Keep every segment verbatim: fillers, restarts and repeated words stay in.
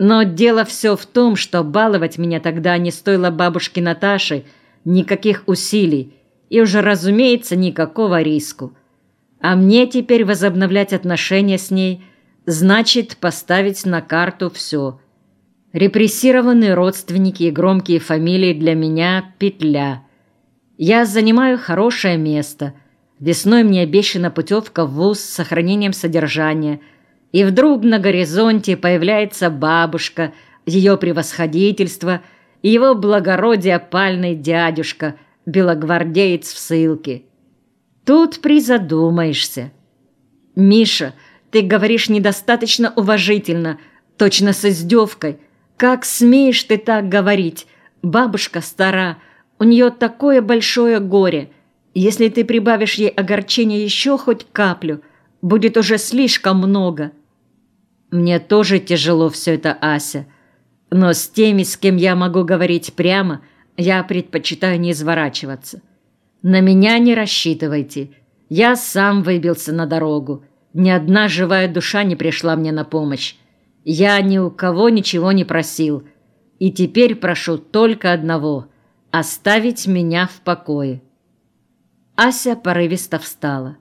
Но дело все в том, что баловать меня тогда не стоило бабушке Наташи никаких усилий и уже, разумеется, никакого риску. А мне теперь возобновлять отношения с ней значит поставить на карту все. Репрессированные родственники и громкие фамилии для меня – петля. Я занимаю хорошее место. Весной мне обещана путевка в вуз с сохранением содержания. И вдруг на горизонте появляется бабушка, ее превосходительство и его благородие пальный дядюшка, белогвардеец в ссылке. Тут призадумаешься. «Миша, ты говоришь недостаточно уважительно, точно с издевкой. Как смеешь ты так говорить? Бабушка стара, у нее такое большое горе. Если ты прибавишь ей огорчения еще хоть каплю, будет уже слишком много». Мне тоже тяжело все это, Ася. Но с теми, с кем я могу говорить прямо, я предпочитаю не изворачиваться. На меня не рассчитывайте. Я сам выбился на дорогу. Ни одна живая душа не пришла мне на помощь. Я ни у кого ничего не просил. И теперь прошу только одного – оставить меня в покое. Ася порывисто встала.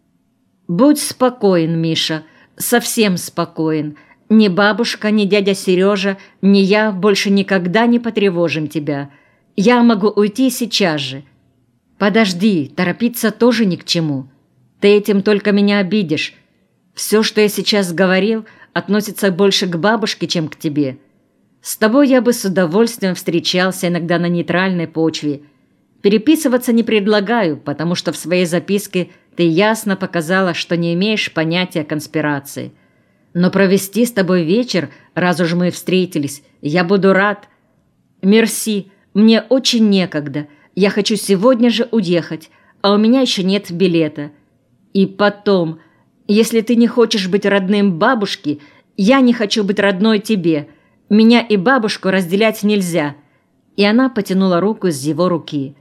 «Будь спокоен, Миша, совсем спокоен. Ни бабушка, ни дядя Сережа, ни я больше никогда не потревожим тебя. Я могу уйти сейчас же». «Подожди, торопиться тоже ни к чему. Ты этим только меня обидишь. Все, что я сейчас говорил, относится больше к бабушке, чем к тебе. С тобой я бы с удовольствием встречался иногда на нейтральной почве. Переписываться не предлагаю, потому что в своей записке ты ясно показала, что не имеешь понятия о конспирации. Но провести с тобой вечер, раз уж мы встретились, я буду рад. Мерси, мне очень некогда. Я хочу сегодня же уехать, а у меня еще нет билета. И потом, если ты не хочешь быть родным бабушке, я не хочу быть родной тебе. Меня и бабушку разделять нельзя». И она потянула руку из его руки.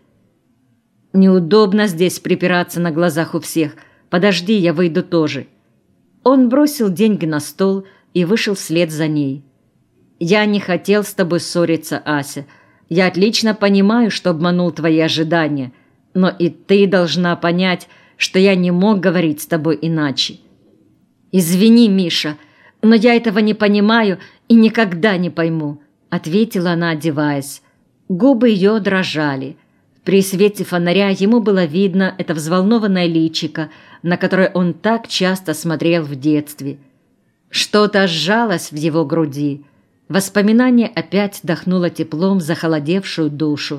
«Неудобно здесь припираться на глазах у всех. Подожди, я выйду тоже». Он бросил деньги на стол и вышел вслед за ней. «Я не хотел с тобой ссориться, Ася. Я отлично понимаю, что обманул твои ожидания, но и ты должна понять, что я не мог говорить с тобой иначе». «Извини, Миша, но я этого не понимаю и никогда не пойму», — ответила она, одеваясь. Губы ее дрожали. При свете фонаря ему было видно это взволнованное личико, на которое он так часто смотрел в детстве. Что-то сжалось в его груди. Воспоминание опять дохнуло теплом в захолодевшую душу.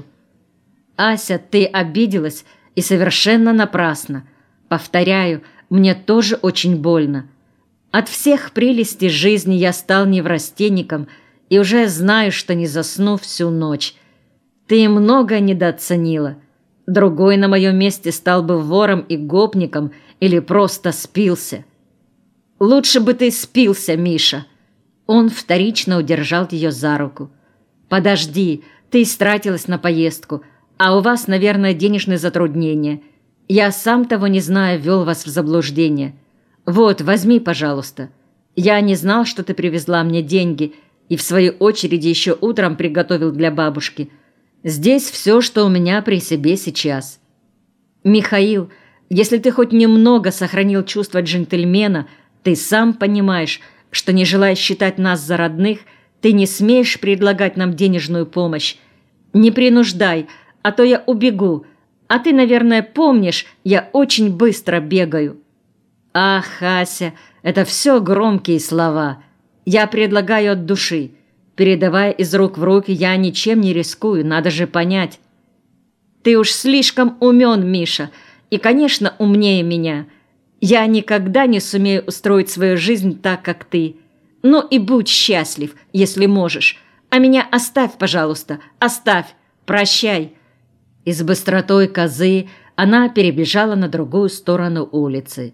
«Ася, ты обиделась, и совершенно напрасно. Повторяю, мне тоже очень больно. От всех прелестей жизни я стал неврастенником и уже знаю, что не засну всю ночь. Ты многое недооценила. Другой на моем месте стал бы вором и гопником или просто спился». «Лучше бы ты спился, Миша». Он вторично удержал ее за руку. «Подожди, ты истратилась на поездку, а у вас, наверное, денежные затруднения. Я, сам того не зная, ввел вас в заблуждение. Вот, возьми, пожалуйста. Я не знал, что ты привезла мне деньги, и в свою очередь еще утром приготовил для бабушки. Здесь все, что у меня при себе сейчас. Михаил, если ты хоть немного сохранил чувство джентльмена, ты сам понимаешь, что, не желая считать нас за родных, ты не смеешь предлагать нам денежную помощь. Не принуждай, а то я убегу. А ты, наверное, помнишь, я очень быстро бегаю». «Ах, Ася, это все громкие слова. Я предлагаю от души. Передавая из рук в руки, я ничем не рискую, надо же понять». «Ты уж слишком умен, Миша, и, конечно, умнее меня. Я никогда не сумею устроить свою жизнь так, как ты. Ну и будь счастлив, если можешь. А меня оставь, пожалуйста, оставь. Прощай». И с быстротой козы она перебежала на другую сторону улицы.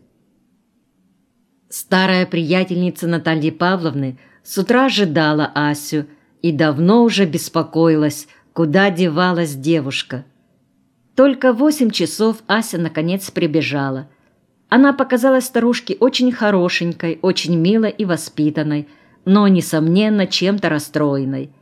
Старая приятельница Натальи Павловны с утра ожидала Асю и давно уже беспокоилась, куда девалась девушка. Только в восемь часов Ася наконец прибежала. Она показалась старушке очень хорошенькой, очень милой и воспитанной, но, несомненно, чем-то расстроенной.